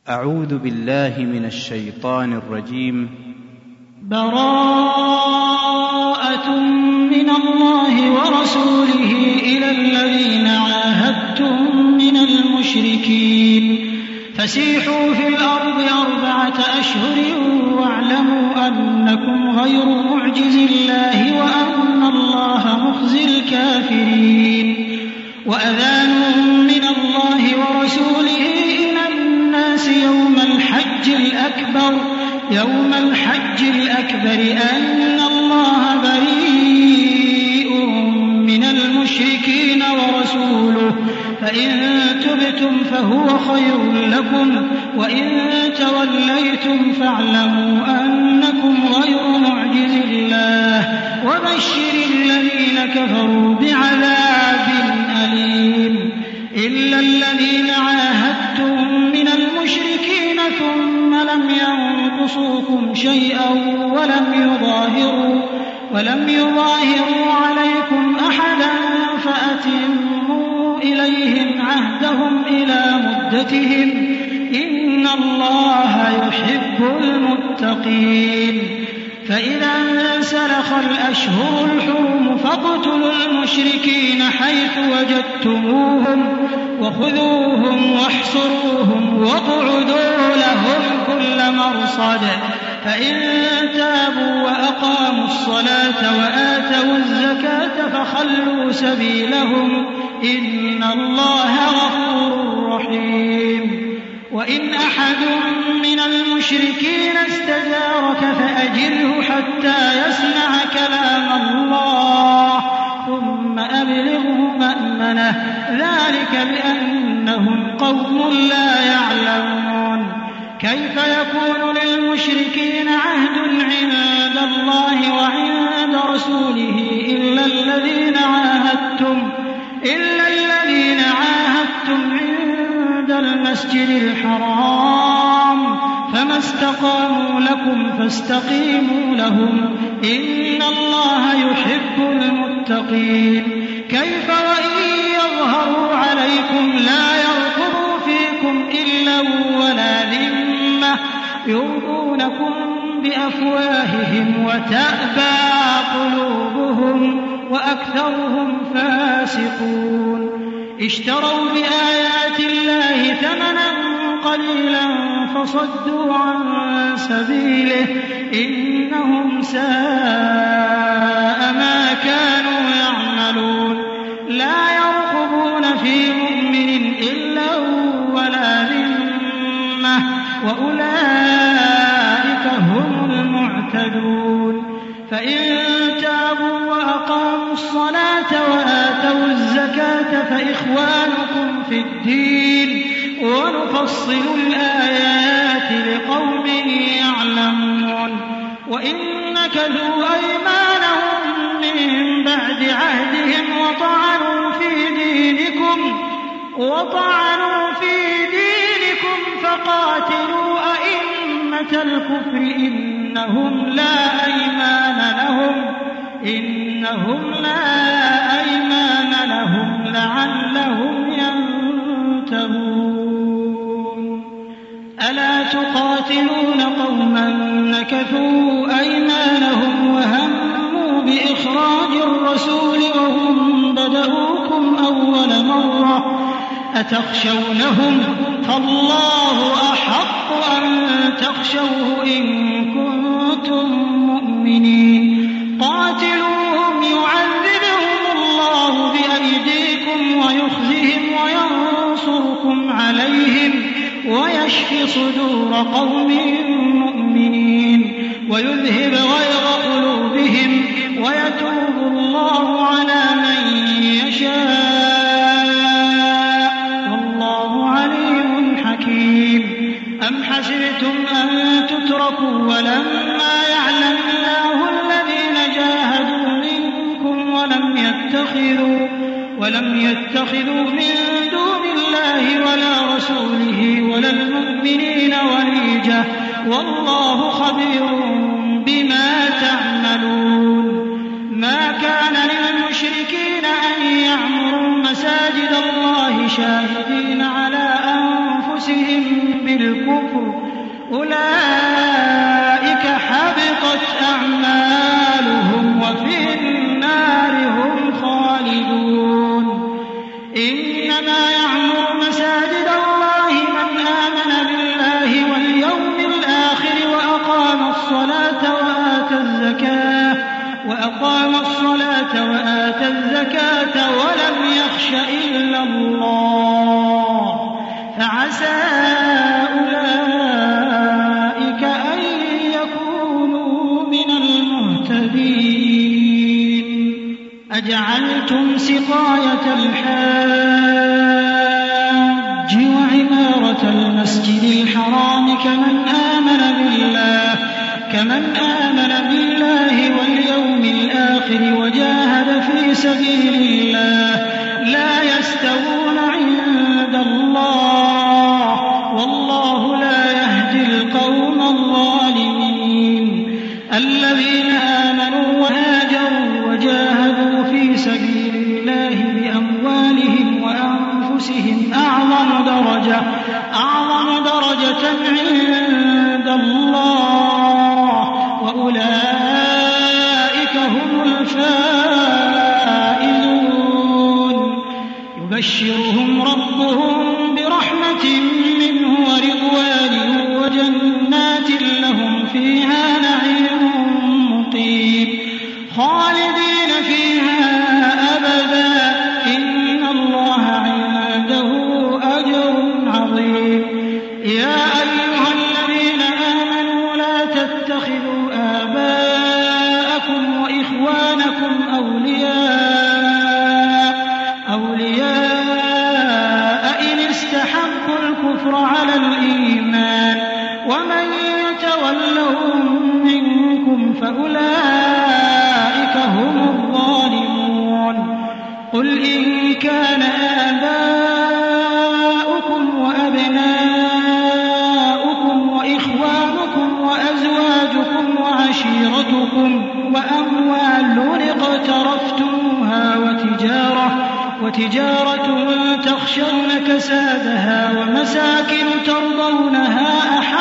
أعوذ بالله من الشيطان الرجيم. براءة من الله ورسوله إلى الذين عاهدتم من المشركين فسيحوا في الأرض 4 أشهر واعلموا أنكم غير معجز الله وأن الله مخزي الكافرين. وأذان من الله ورسوله إلى الناس يوم الحج الأكبر أن الله بريء من المشركين ورسوله فإن تبتم فهو خير لكم وإن توليتم فاعلموا أنكم غير معجز الله وبشر الذين كفروا بعذاب أليم. إلا الذين عاهدتم من المشركين ثم لم ينقصوكم شيئا ولم يظاهروا عليكم أحدا فأتموا إليهم عهدهم إلى مدتهم إن الله يحب المتقين. فإذا انسلخ الأشهر الحرم فاقتلوا المشركين حيث وجدتموهم وخذوهم واحصروهم واقعدوا لهم كل مرصد. فإن تابوا وأقاموا الصلاة وآتوا الزكاة فخلوا سبيلهم إن الله غفور رحيم. وإن أحد من المشركين استجارك فأجره حتى يسمع كلام الله ثم أبلغه مأمنه ذلك بأنهم قوم لا يعلمون. كيف يكون للمشركين عهد عند الله وعند رسوله إلا الذين عاهدتم عند المسجد الحرام فما استقاموا لكم فاستقيموا لهم إن الله يحب المتقين. كيف وإن يظهروا عليكم لا يرقبوا فيكم إلا ولا ذمة يرضونكم بأفواههم وتأبى قلوبهم وأكثرهم فاسقون. اشتروا بآيات الله ثمنا قليلا فصدوا عن سبيله إنهم ساء ما كانوا يعملون. لا يرقبون في مؤمن إلا ولا ذمة وأولئك هم المعتدون. فإن تابوا وأقاموا الصلاة وآتوا الزكاة فإخوانكم في الدين ونفصل الآيات لقوم يعلمون. وإن نكثوا أيمانهم من بعد عهدهم وطعنوا في دينكم فقاتلوا أئمة الكفر إنهم لا أيمان لهم لعلهم ينتهون. ألا تقاتلون قوما نكثوا أيمانهم وهموا بإخراج الرسول وهم بدؤوكم أول مرة أتخشونهم فالله أحق أن تخشوه إن كنتم مؤمنين. قاتلوهم يعذبهم الله بأيديكم ويخزهم وينصركم عليهم ويشفي صدور قوم مؤمنين ويذهب غيظ قلوبهم ويتوب الله على من يشاء والله عليم حكيم. أم حسبتم أن تتركوا ولما يعلم الله الذين جاهدوا منكم ولم يتخذوا من دون الله ولا رسوله ولا المؤمنين وليجة والله خبير بما تعملون. ما كان للمشركين أن يعمروا مساجد الله شاهدين على أنفسهم أنفسهم بالكفر أولئك حبطت أعمالهم وفي النار هم خالدون. إنما يعمر مساجد الله من آمن بالله واليوم الآخر وأقام الصلاة وآتى الزكاة ولم يخش إلا الله فعسى أولئك أن يكونوا من المهتدين. أجعلتم سقاية الحاج وعمارة المسجد الحرام كمن آمن بالله واليوم الآخر وجاهد في سبيل الله لا يستوون عند الله والله لا يهدي القوم الظالمين. الذين آمنوا وهاجروا وجاهدوا في سبيل الله بأموالهم وأنفسهم أعظم درجة عند الله وأولئك هم الفائزون. يبشرهم ربهم برحمة منه ورضوان وجنات لهم فيها نعيم مقيم خالدين فيها أبدا إن الله عنده أجر عظيم. يا أيها الذين آمنوا لا تتخذوا آباءكم وإخوانكم أولياء إن استحبوا الكفر على الإيمان ومن يتولهم منكم فأولئك هم الظالمون. قل إن كان آباؤكم وأبناؤكم وإخوانكم وأزواجكم وعشيرتكم وأموال اقترفتموها وتجارة تخشون كسادها ومساكن ترضونها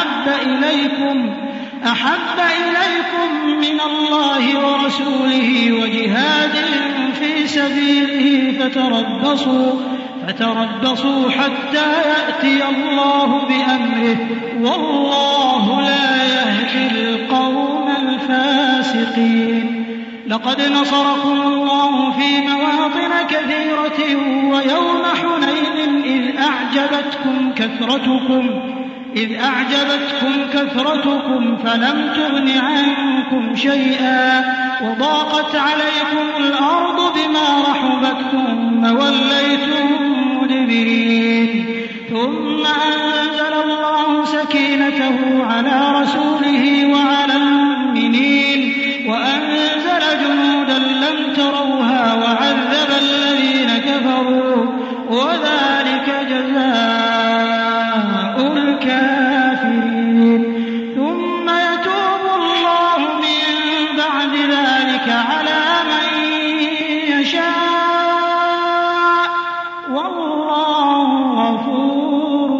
أحب إليكم من الله ورسوله وجهاد في سبيله فتربصوا حتى يأتي الله بأمره والله لا يهدي القوم الفاسقين. لقد نصركم الله في مواطن كثيرة ويوم حنين إذ أعجبتكم كثرتكم فلم تغن عنكم شيئا وضاقت عليكم الأرض بما رحبت ثم وليتم مدبرين. ثم أنزل الله سكينته على رسوله وعلى المؤمنين وأنزل جنودا لم تروها وعذب الذين كفروا وذلك جزاء الكافرين. ثم يتوب الله من بعد ذلك على من يشاء والله غفور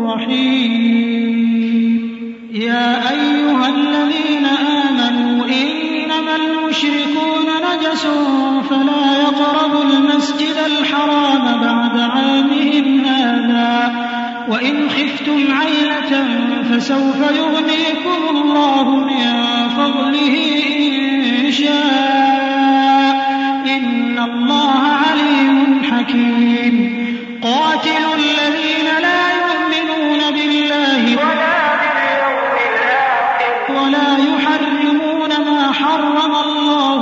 رحيم. يا أيها الذين آمنوا إنما المشركون نجس فلا يقربوا المسجد الحرام بعد عامهم هذا وإن خفتم عيلة فسوف يغنيكم الله من فضله إن شاء إن الله عليم حكيم. قاتلوا الذين لا يؤمنون بالله ولا يحرمون ما حرم الله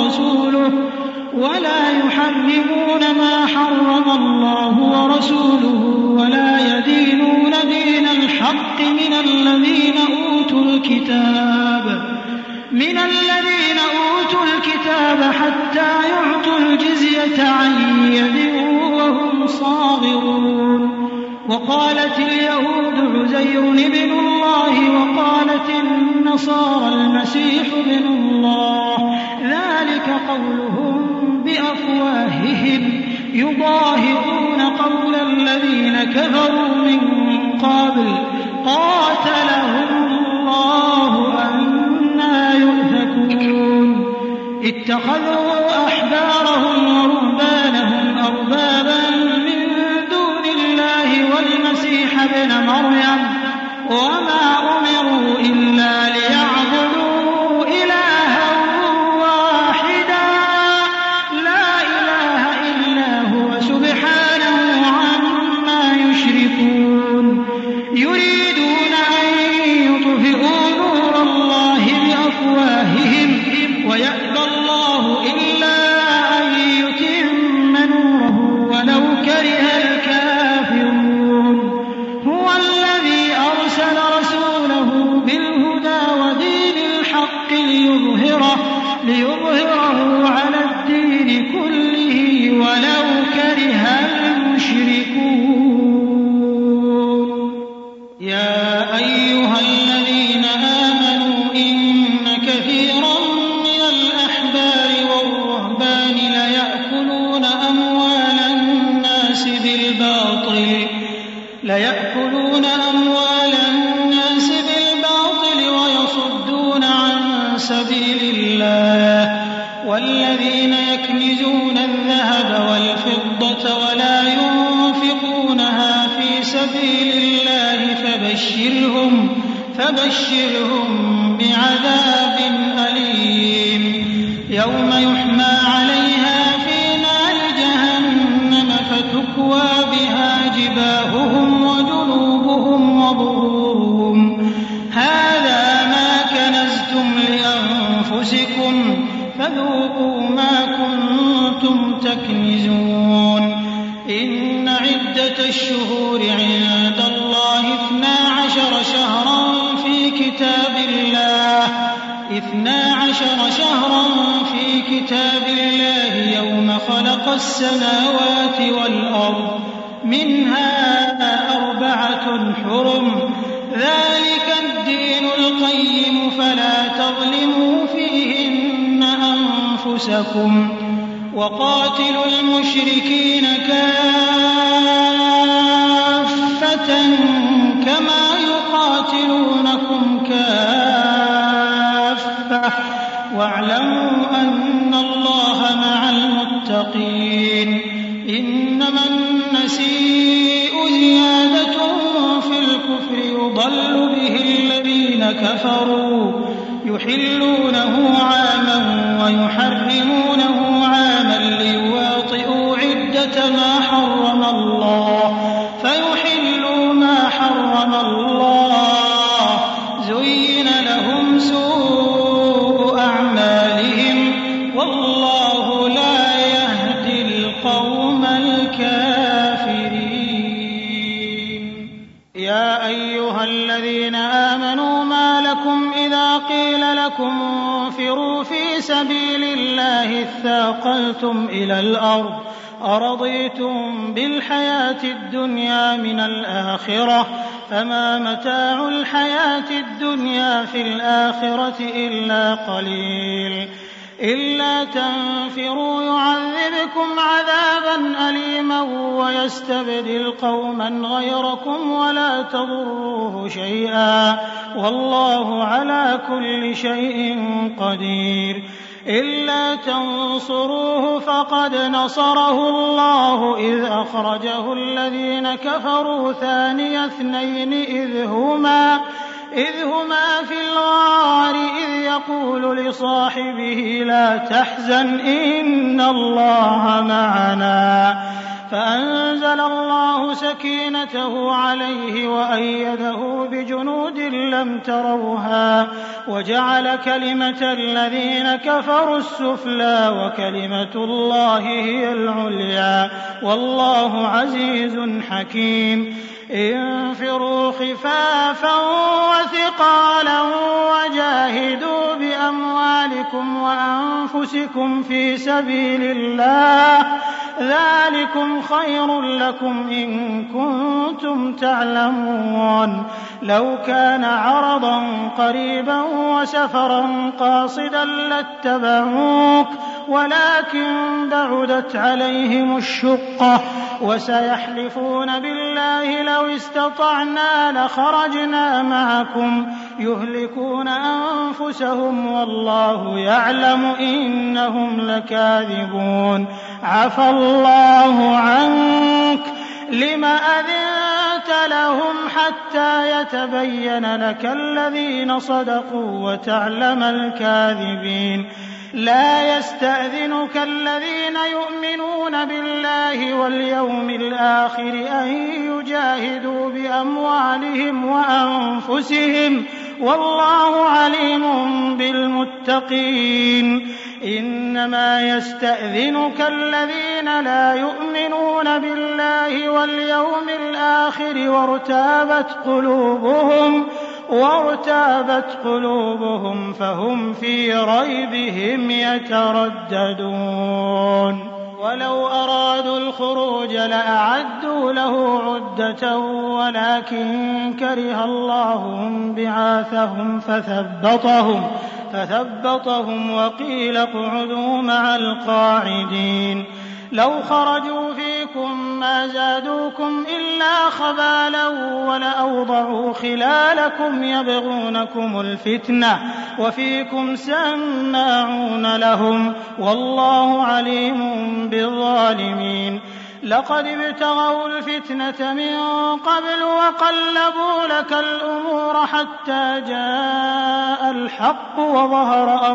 ورسوله ولا يدينون دين الحق من الذين أوتوا الكتاب حتى يعطوا الجزية عن يد وهم صاغرون. وقالت اليهود عزير ابن الله وقالت النصارى المسيح ابن الله ذلك قولهم بأفواههم يضاهئون قول الذين كفروا من قبل قاتلهم الله أنى يؤفكون اتخذوا أحبارهم ورهبانهم أربابا من دون الله والمسيح ابن مريم وما أمروا إلا ليعبدوا إلها واحدا لا إله إلا هو سبحانه عما يشركون يريدون أن يطفئوا نور الله بأفواههم ويأبى الله إلا أن يتم نوره ولو كره الكافرون هو الذي أرسل رسوله بالهدى ودين الحق ليظهره على الدين كله ولو كره المشركون يا أيها الذين آمنوا إن كثيرا من الأحبار والرهبان ليأكلون أموال الناس بالباطل ويصدون عن سبيل الله والذين يكنزون الذهب والفضة ولا ينفقونها في سبيل الله فبشرهم بعذاب أليم يوم يحمى عليها في نار جهنم فتكوى بها جباههم وجنوبهم وظهورهم هذا ما كنزتم لأنفسكم فذوقوا ما كنتم تكنزون إن عدة الشهور عند الله 12 شهرا في كتاب الله يوم خلق السماوات والأرض منها 4 حرم ذلك الدين القيم فلا تظلموا فيهن أنفسكم وقاتلوا المشركين كافة كما يقاتلونكم كافة واعلموا أن الله مع المتقين إنما النسيء زيادة في الكفر يضل به الذين كفروا يحلونه عاما ويحرمونه عاما ليواطئوا عدة ما حرم الله فيحلوا ما حرم الله زين لهم سوء أعمالهم والله لا يهدي القوم الكافرين يا أيها الذين آمنوا ما لكم إذا قيل لكم انفروا في سبيل الله اثاقلتم إلى الأرض أرضيتم بالحياة الدنيا من الآخرة فما متاع الحياة الدنيا في الآخرة إلا قليل إلا تنفروا يعذبكم عذابا أليما ويستبدل قوما غيركم ولا تضروه شيئا والله على كل شيء قدير إلا تنصروه فقد نصره الله إذ أخرجه الذين كفروا ثاني اثنين إذ هما في الغار إذ يقول لصاحبه لا تحزن إن الله معنا فأنزل الله سكينته عليه وأيده بجنود لم تروها وجعل كلمة الذين كفروا السفلى وكلمة الله هي العليا والله عزيز حكيم انفروا خفافا وثقالا وجاهدوا بأموالكم وأنفسكم في سبيل الله ذلكم خير لكم إن كنتم تعلمون لو كان عرضا قريبا وسفرا قاصدا لاتبعوك ولكن بعدت عليهم الشقة وسيحلفون بالله لو استطعنا لخرجنا معكم يهلكون أنفسهم والله يعلم إنهم لكاذبون عفى الله عنك لم أذنت لهم حتى يتبين لك الذين صدقوا وتعلم الكاذبين لا يستأذنك الذين يؤمنون بالله واليوم الآخر أن يجاهدوا بأموالهم وأنفسهم والله عليم بالمتقين إنما يستأذنك الذين لا يؤمنون بالله واليوم الآخر وارتابت قلوبهم فهم في ريبهم يترددون ولو أرادوا الخروج لأعدوا له عدة ولكن كره الله بعاثهم فثبطهم وقيل اقعدوا مع القاعدين لو خرجوا فيكم ما زادوكم إلا خبالا ولأوضعوا خلالكم يبغونكم الفتنة وفيكم سماعون لهم والله عليم بالظالمين لقد ابتغوا الفتنة من قبل وقلبوا لك الأمور حتى جاء الحق وظهر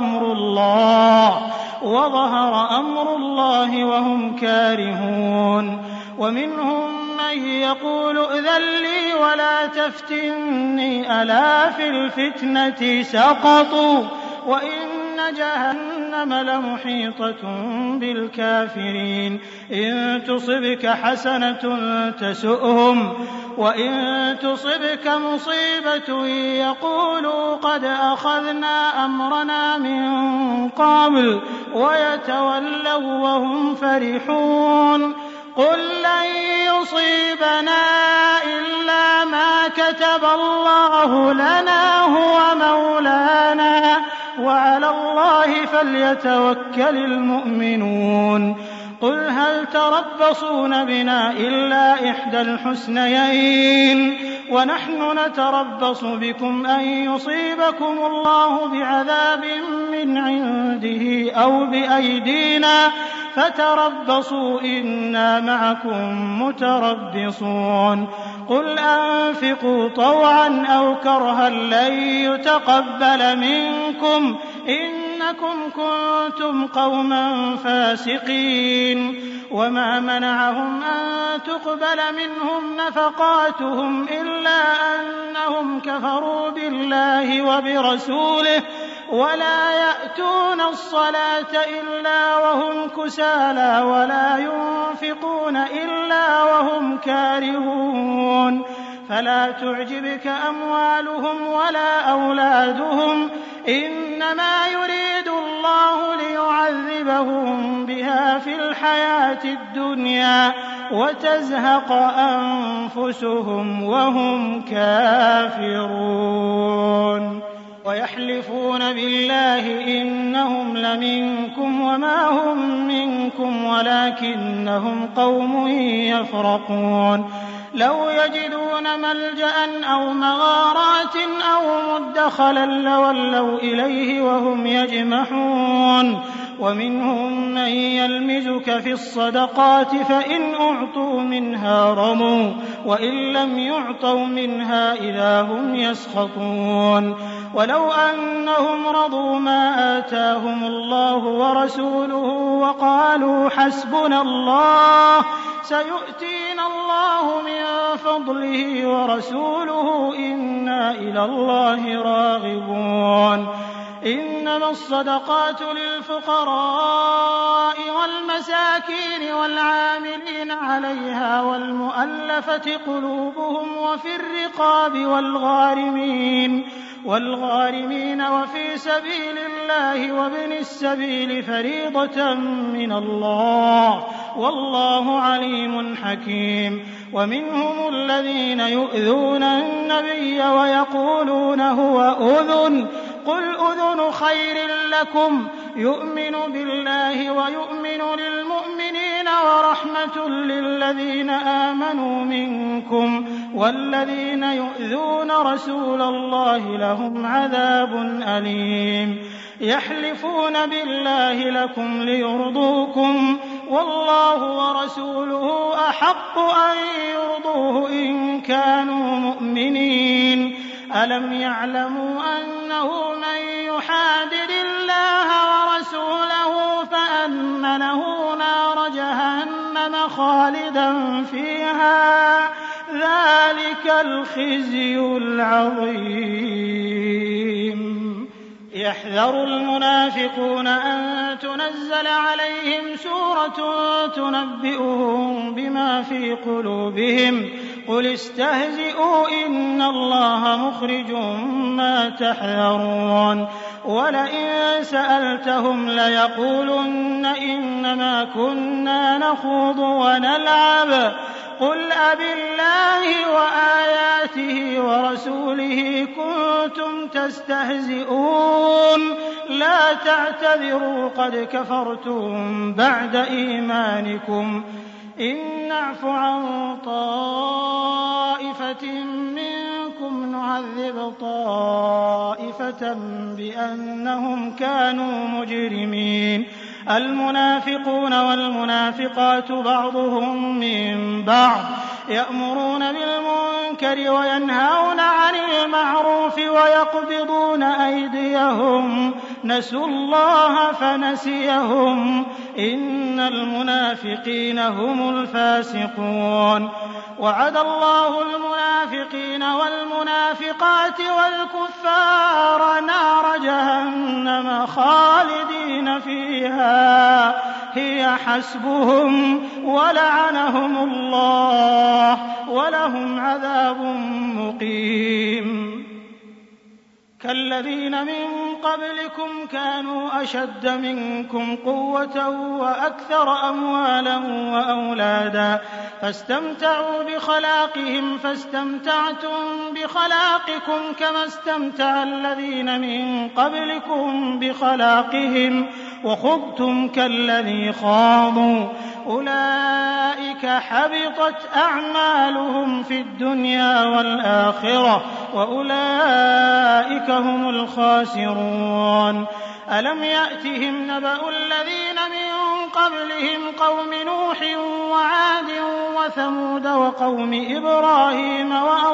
أمر الله وهم كارهون ومنهم من يقول ائذن لي ولا تفتني ألا في الفتنة سقطوا وإن جهنم لمحيطة بالكافرين إن تصبك حسنة تسؤهم وإن تصبك مصيبة يقولوا قد أخذنا أمرنا من قبل ويتولوا وهم فرحون قل لن يصيبنا إلا ما كتب الله لنا هو مولانا وعلى الله فليتوكل المؤمنون قل هل تربصون بنا إلا إحدى الحسنيين ونحن نتربص بكم أن يصيبكم الله بعذاب من عنده أو بأيدينا فتربصوا إنا معكم متربصون قل أنفقوا طوعا أو كرها لن يتقبل منكم إنكم كنتم قوما فاسقين وما منعهم أن تقبل منهم نفقاتهم إلا أنهم كفروا بالله وبرسوله ولا يأتون الصلاة إلا وهم كسالى ولا ينفقون إلا وهم كارهون فلا تعجبك أموالهم ولا أولادهم إنما يريد الله ليعذبهم بها في الحياة الدنيا وتزهق أنفسهم وهم كافرون ويحلفون بالله إنهم لمنكم وما هم منكم ولكنهم قوم يفرقون لو يجدون ملجأ أو مغارات أو مدخلا لولوا إليه وهم يجمحون ومنهم من يلمزك في الصدقات فإن أعطوا منها رضوا وإن لم يعطوا منها إذا هم يسخطون ولو أنهم رضوا ما آتاهم الله ورسوله وقالوا حسبنا الله سيؤتينا الله من فضله ورسوله إنا إلى الله راغبون إنما الصدقات للفقراء والمساكين والعاملين عليها والمؤلفة قلوبهم وفي الرقاب والغارمين وفي سبيل الله وابن السبيل فريضة من الله والله عليم حكيم ومنهم الذين يؤذون النبي ويقولون هو أذن قل أذن خير لكم يؤمن بالله ويؤمن للمؤمنين ورحمة للذين آمنوا منكم والذين يؤذون رسول الله لهم عذاب أليم يحلفون بالله لكم ليرضوكم والله ورسوله أحق أن يرضوه إن كانوا مؤمنين ألم يعلموا أنه من يحادد الله ورسوله فأن له نار جهنم خالدا فيها ذلك الخزي العظيم يحذر المنافقون أن تنزل عليهم سورة تنبئهم بما في قلوبهم قل استهزئوا إن الله مخرج ما تحذرون ولئن سألتهم ليقولن إنما كنا نخوض ونلعب قل أبالله وآياته ورسوله كنتم تستهزئون لا تعتذروا قد كفرتم بعد إيمانكم إن نعف عن طائفة منكم نعذب طائفة بأنهم كانوا مجرمين المنافقون والمنافقات بعضهم من بعض يأمرون بالمنكر وينهون عن المعروف ويقبضون أيديهم نسوا الله فنسيهم إن المنافقين هم الفاسقون وعد الله المنافقين والمنافقات والكفار نار جهنم خالدين فيها هي حسبهم ولعنهم الله ولهم عذاب مقيم كالذين من قبلكم كانوا أشد منكم قوة وأكثر أموالا وأولادا فاستمتعوا بخلاقهم فاستمتعتم بخلاقكم كما استمتع الذين من قبلكم بخلاقهم وخضتم كالذي خاضوا أولئك حبطت أعمالهم في الدنيا والآخرة وأولئك هم الخاسرون ألم يأتهم نبأ الذين من قبلهم قوم نوح وعاد وثمود وقوم إبراهيم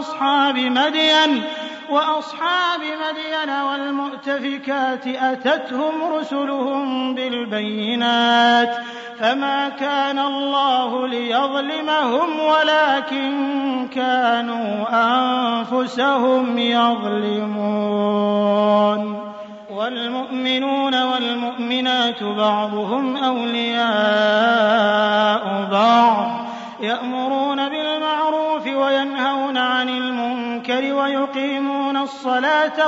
وأصحاب مدين والمؤتفكات أتتهم رسلهم بالبينات فما كان الله ليظلمهم ولكن كانوا أنفسهم يظلمون والمؤمنون والمؤمنات بعضهم أولياء بعض يأمرون بالمعروف وينهون عن المنكر ويقيمون الصلاة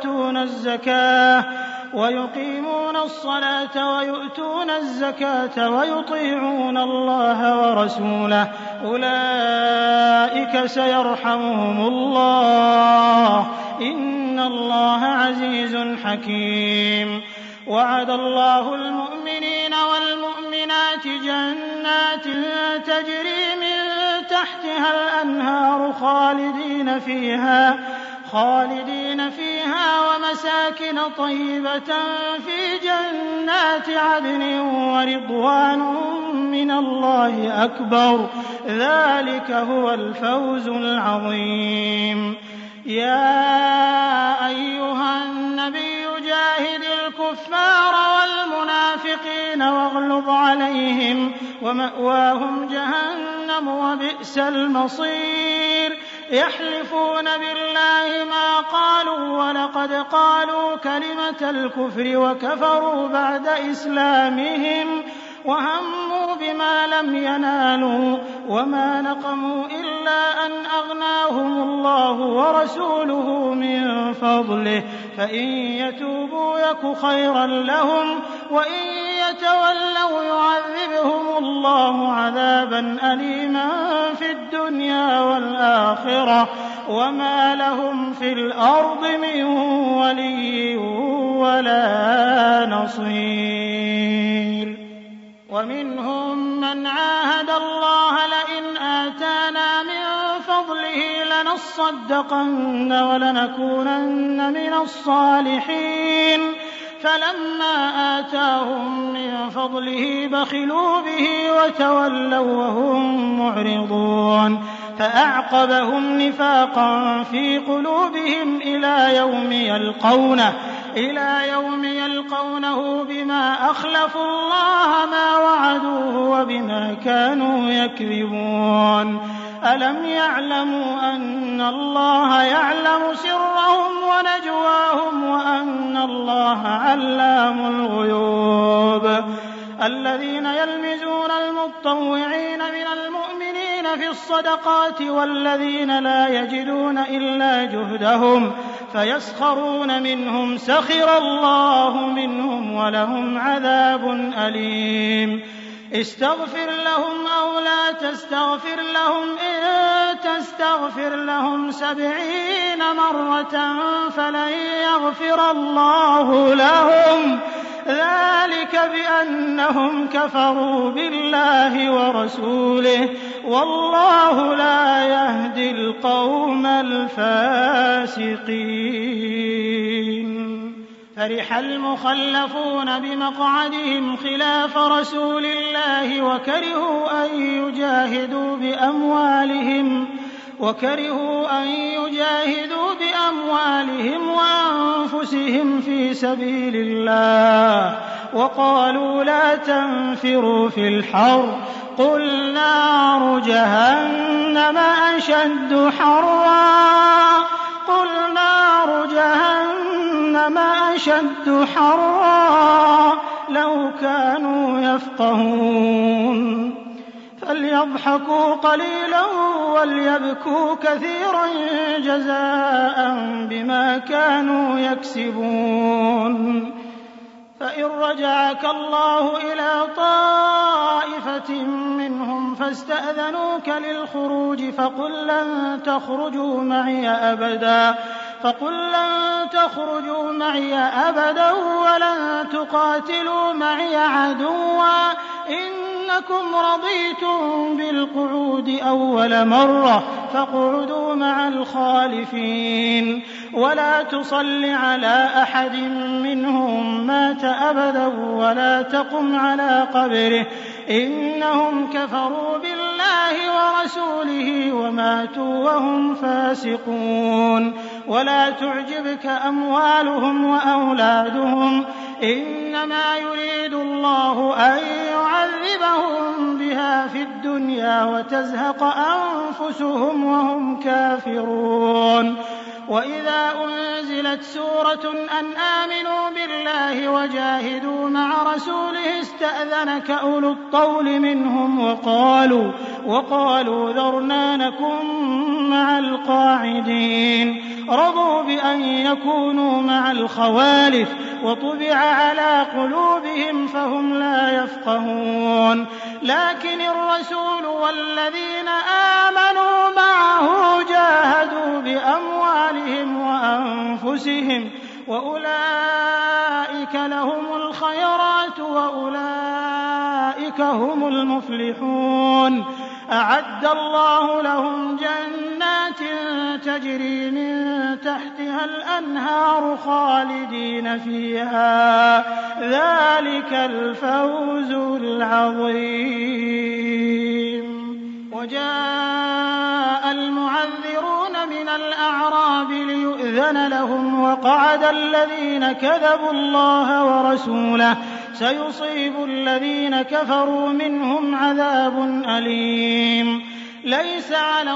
ويؤتون الزكاة ويطيعون الله ورسوله أولئك سيرحمهم الله إن الله عزيز حكيم وعد الله المؤمنين والمؤمنات جنات تجري من تحتها الأنهار خالدين فيها ومساكن طيبة في جنات عدن ورضوان من الله أكبر ذلك هو الفوز العظيم يا أيها النبي جاهد الكفار والمنافقين واغلظ عليهم ومأواهم جهنم وبئس المصير يحلفون بالله ما قالوا ولقد قالوا كلمة الكفر وكفروا بعد إسلامهم وهموا بما لم ينالوا وما نقموا إلا أن أغناهم الله ورسوله من فضله فإن يتوبوا يك خيرا لهم وإن يتولوا يعذبهم الله عذابا أليما في الدنيا والآخرة وما لهم في الأرض من ولي ولا نصير. ومنهم من عاهد الله لئن آتانا من فضله لنصدقن ولنكونن من الصالحين فلما آتاهم من فضله بخلوا به وتولوا وهم معرضون فأعقبهم نفاقا في قلوبهم إلى يوم يلقونه بما أخلفوا الله ما وعدوه وبما كانوا يكذبون ألم يعلموا أن الله يعلم سرهم ونجواهم وأن الله علام الغيوب الذين يلمزون المطوعين من المؤمنين في الصدقات والذين لا يجدون إلا جهدهم فيسخرون منهم سخر الله منهم ولهم عذاب أليم استغفر لهم أو لا تستغفر لهم إن تستغفر لهم 70 مرة فلن يغفر الله لهم ذلك بأنهم كفروا بالله ورسوله والله لا يهدي القوم الفاسقين فرح المخلفون بمقعدهم خلاف رسول الله وكرهوا أن يجاهدوا بأموالهم وأنفسهم في سبيل الله وقالوا لا تنفروا في الحر قل نار جهنم أشد حرا لو كانوا يفقهون فليضحكوا قليلا وليبكوا كثيرا جزاء بما كانوا يكسبون فإن رجعك الله إلى طائفة منهم فاستأذنوك للخروج فقل لن تخرجوا معي أبدا ولن تقاتلوا معي عدوا إنكم رضيتم بالقعود أول مرة فاقعدوا مع الخالفين ولا تصل على أحد منهم مات أبدا ولا تقم على قبره إنهم كفروا بالله ورسوله وماتوا وهم فاسقون ولا تعجبك أموالهم وأولادهم إنما يريد الله أن يعذبهم بها في الدنيا وتزهق أنفسهم وهم كافرون وإذا أنزلت سورة أن آمنوا بالله وجاهدوا مع رسوله استأذنك أولو الطول منهم وقالوا ذرنا نكن مع القاعدين رضوا بأن يكونوا مع الخوالف وطبع على قلوبهم فهم لا يفقهون لكن الرسول والذين آمنوا معه جاهدوا بأموالهم وأنفسهم وأولئك لهم الخيرات وأولئك هم المفلحون أعد الله لهم جنات تجري من تحتها الأنهار خالدين فيها ذلك الفوز العظيم وجاء المعذرون من الأعراب ليؤذن لهم وقعد الذين كذبوا الله ورسوله سيصيب الذين كفروا منهم عذاب أليم ليس على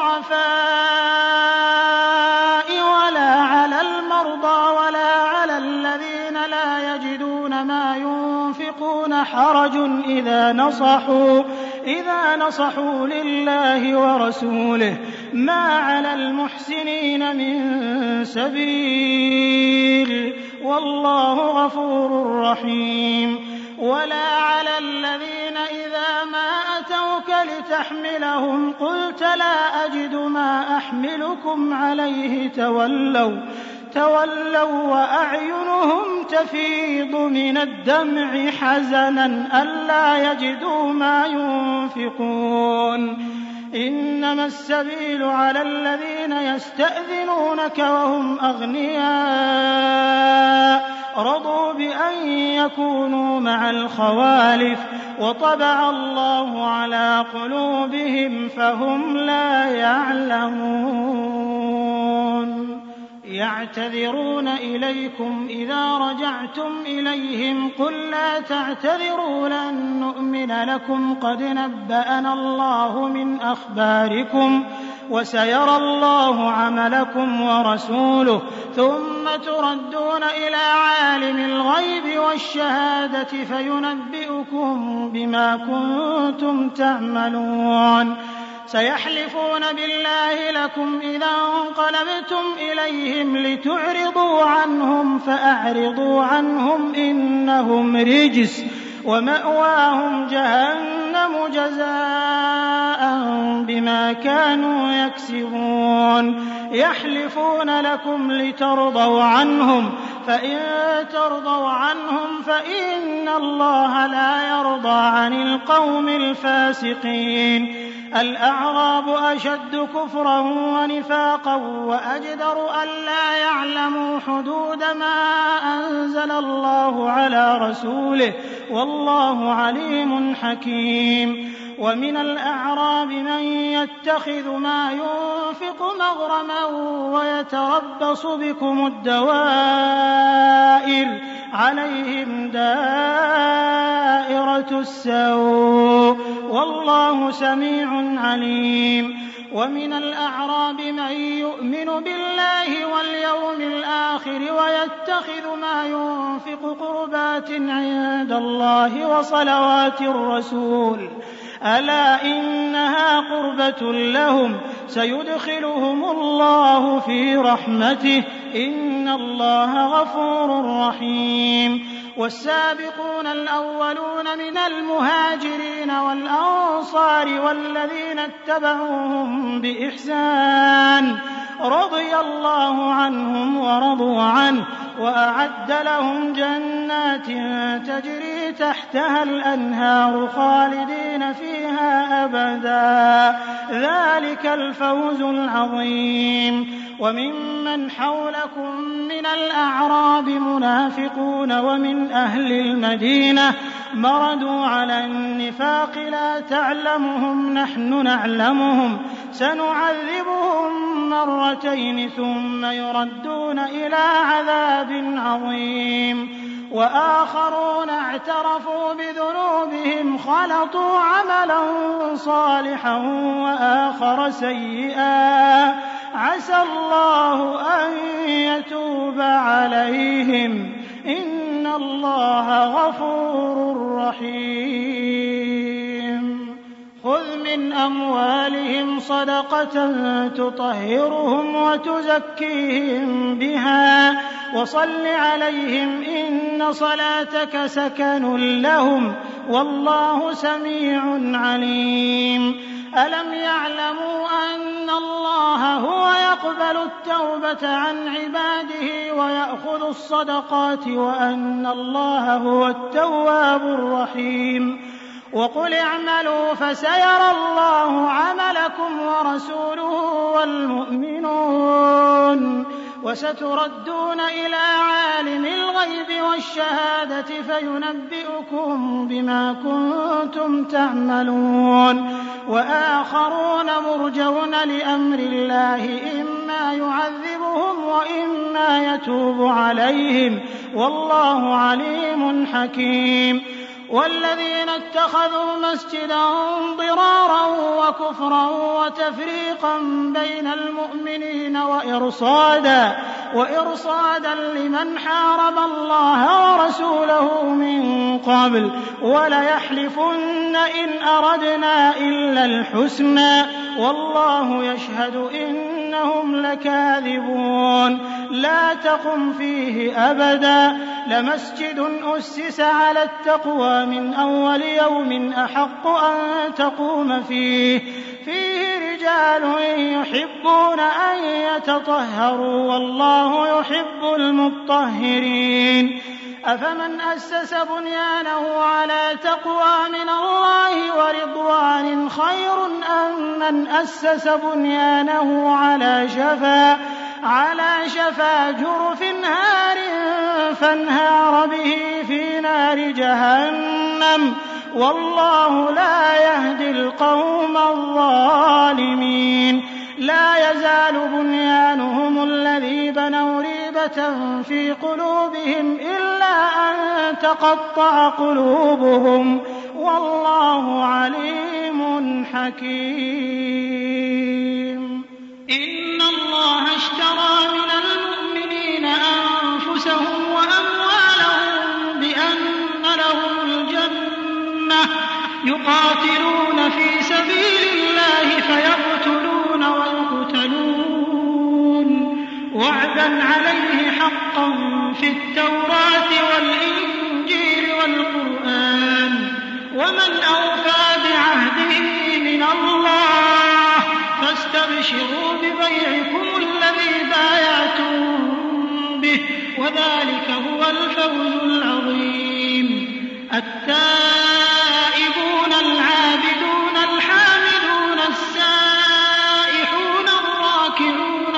الضعفاء ولا على المرضى ولا على الذين لا يجدون ما ينفقون حرج إذا نصحوا لله ورسوله ما على المحسنين من سبيل والله غفور رحيم ولا على الذين إذا ما أتوك لتحملهم قلت لا أجد ما أحملكم عليه تولوا وأعينهم تفيض من الدمع حزنا ألا يجدوا ما ينفقون إنما السبيل على الذين يستأذنونك وهم أغنياء رضوا بأن يكونوا مع الخوالف وطبع الله على قلوبهم فهم لا يعلمون يعتذرون إليكم إذا رجعتم إليهم قل لا تعتذروا لن نؤمن لكم قد نبأنا الله من أخباركم وسيرى الله عملكم ورسوله ثم تردون إلى عالم الغيب والشهادة فينبئكم بما كنتم تعملون سيحلفون بالله لكم إذا انقلبتم إليهم لتعرضوا عنهم فأعرضوا عنهم إنهم رجس ومأواهم جهنم جزاء بما كانوا يكسبون يحلفون لكم لترضوا عنهم فإن ترضوا عنهم فإن الله لا يرضى عن القوم الفاسقين الأعراب أشد كفرا ونفاقا وأجدر ألا يعلموا حدود ما أنزل الله على رسوله والله عليم حكيم ومن الأعراب من يتخذ ما ينفق مغرما ويتربص بكم الدوائر عليهم دائرة السوء والله سميع عليم ومن الأعراب من يؤمن بالله واليوم الآخر ويتخذ ما ينفق قربات عند الله وصلوات الرسول ألا إنها قربة لهم سيدخلهم الله في رحمته إن الله غفور رحيم والسابقون الأولون من المهاجرين والأنصار والذين اتبعوهم بإحسان رضي الله عنهم ورضوا عنه وأعد لهم جنات تجري تحتها الأنهار خالدين فيها أبدا ذلك الفوز العظيم وممن حولكم من الأعراب منافقون ومن أهل المدينة مردوا على النفاق لا تعلمهم نحن نعلمهم سنعذبهم مرتين ثم يردون إلى عذاب عظيم وآخرون اعترفوا بذنوبهم خلطوا عملا صالحا وآخر سيئا عسى الله أن يتوب عليهم إن الله غفور رحيم خذ من أموالهم صدقة تطهرهم وتزكيهم بها وصل عليهم إن صلاتك سكن لهم والله سميع عليم ألم يعلموا أن الله هو يقبل التوبة عن عباده ويأخذ الصدقات وأن الله هو التواب الرحيم وقل اعملوا فسيرى الله عملكم ورسوله والمؤمنون وستردون إلى عالم الغيب والشهادة فينبئكم بما كنتم تعملون وآخرون مرجون لأمر الله إما يعذبهم وإما يتوب عليهم والله عليم حكيم والذين اتخذوا مسجدا ضرارا وكفرا وتفريقا بين المؤمنين وإرصادا لمن حارب الله ورسوله من قبل وليحلفن إن أردنا إلا الحسنى والله يشهد إنهم لكاذبون لا تقم فيه أبدا لمسجد أسس على التقوى من أول يوم أحق أن تقوم فيه رجال يحبون أن يتطهروا والله يحب المطهرين. أفمن أسس بنيانه على تقوى من الله ورضوان خير أم من أسس بنيانه على شفا جرف هار فانهار به في نار جهنم والله لا يهدي القوم الظالمين. لا يزال بنيانهم الذي بنوا ريبة في قلوبهم إلا أن تقطع قلوبهم والله عليم حكيم. إن الله اشترى من المؤمنين أنفسهم وأموالهم بأن لهم الجنة يقاتلون في سبيل الله فيقتلون ويقتلون وعدا عليه حقا في التوراة والإنجيل والقرآن ومن أوفى بعهده من الله فاستبشروا ببيعكم الذي بايعتم به وذلك هو الفوز العظيم. التائبون العابدون الحامدون السائحون الراكعون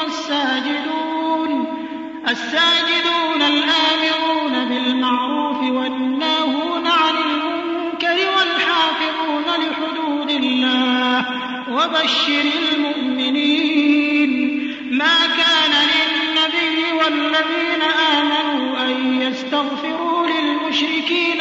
الساجدون الآمرون بالمعروف والناهون عن المنكر والحافظون لحدود الله وبشر المؤمنين. ما كان للنبي والذين آمنوا أن يستغفروا للمشركين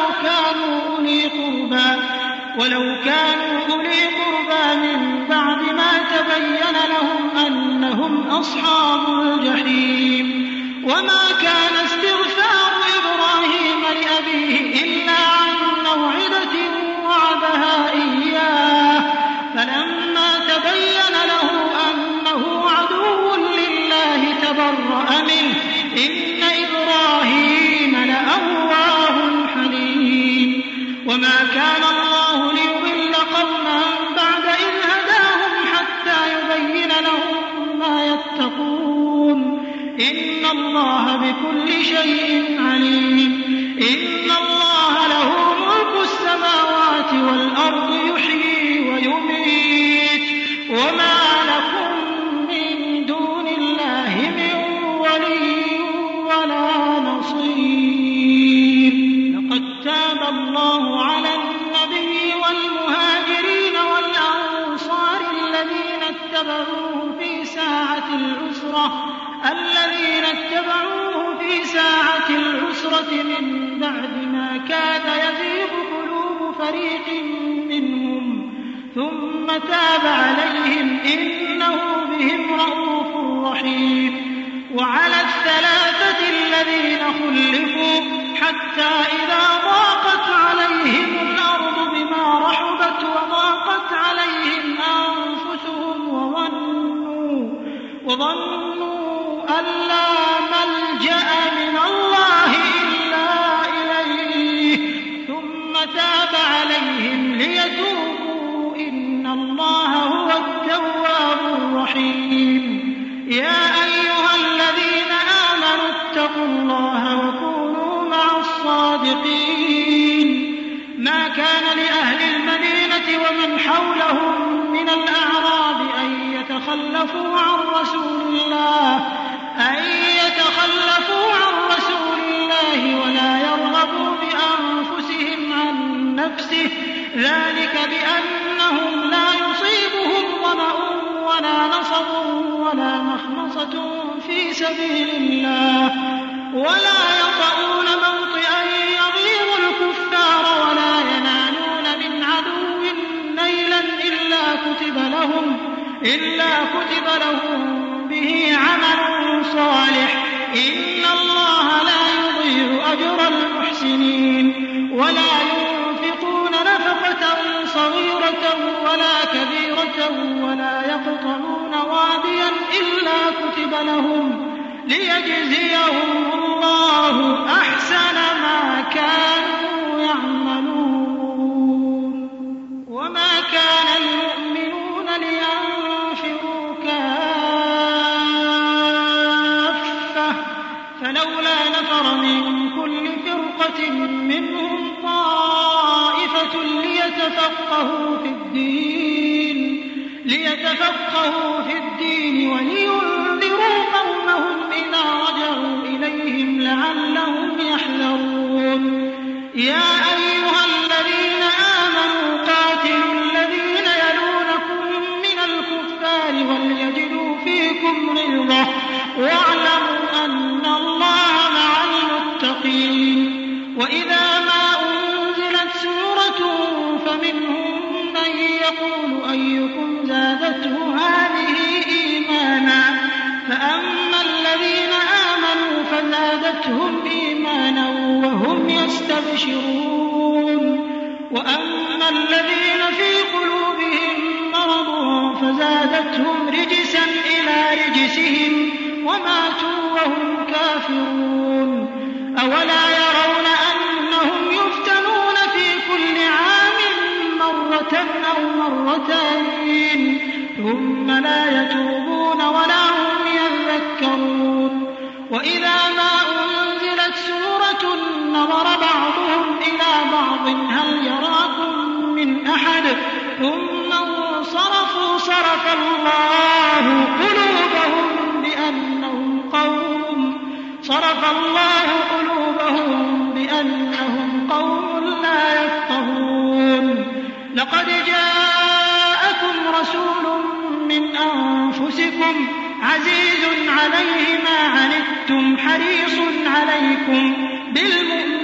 ولو كانوا أولي قربى من بعد ما تبين لهم أنهم أصحاب الجحيم. وما كان استغفار إبراهيم لأبيه إلا عن موعدة وعدها إياه فلما تبين له أنه عدو لله تبرأ منه إن إبراهيم لأواه حليم. وما كان الله ليضل قوما بعد إذ هداهم حتى يبين لهم ما يتقون إن الله بكل شيء عليم. إن الله له ملك السماوات والأرض يحيي ويميت وما لكم من دون الله من ولي ولا نصير. لقد تاب الله على النبي والمهاجرين والأنصار الذين اتبعوه في ساعة العسرة من بعد ما كاد يزيغ قلوب فريق منهم ثم تاب عليهم إنه بهم رءوف رحيم. وعلى الثلاثة الذين خلفوا حتى إذا ضاقت عليهم الأرض بما رحبت وضاقت عليهم أنفسهم وظنوا أن لا ملجأ من الله إلا إليه ثم تاب عليهم ليتوبوا إن الله هو التواب الرحيم. يا أيها الذين آمنوا اتقوا الله وكونوا مع الصادقين. ما كان لأهل المدينة ومن حولهم من الأعراب أن يتخلفوا عن رسول الله ولا يرغبوا بأنفسهم عن نفسه ذلك بأنهم لا يصيبهم ظمأ ولا نصب ولا مخمصة في سبيل الله ولا يطؤون موطئا يغيظ الكفار ولا ينالون من عدو نيلا إلا كتب لهم به عمل صالح إن الله لا يضيع أجر المحسنين. ولا ينفقون نفقة صغيرة ولا كبيرة ولا يقطعون واديا إلا كتب لهم ليجزيهم الله أحسن ما كانوا يعملون. وما كان المؤمنون لينفروا فلولا نفر من كل فرقة منهم طائفة ليتفقهوا في الدين ولينذروا قومهم إذا رجعوا إليهم لعلهم يحذرون يا أيها الذين آمنوا قاتلوا الذين يلونكم من الكفار وليجدوا فيكم غلظة واعلموا أن الله مع المتقين وإذا ما أنزلت سورة فمنهم من يقول أيكم زادته هذه إيمانا فأما الذين آمنوا فزادتهم إيمانا وهم يستبشرون وأما الذين في قلوبهم مرض فزادتهم رجسا إلى رجسهم وماتوا وهم كافرون أولا يرون أنهم يفتنون في كل عام مرة أو مرتين ثم لا يتوبون ولا هم يذكرون وإذا ما أنزلت سورة نظر بعضهم إلى بعض هل يراكم من أحد ثم انصرفوا صرف الله قلوبهم بأنهم قوم لا يفقهون لقد جاءكم رسول من أنفسكم عزيز عليه ما عنتم حريص عليكم بالمؤمنين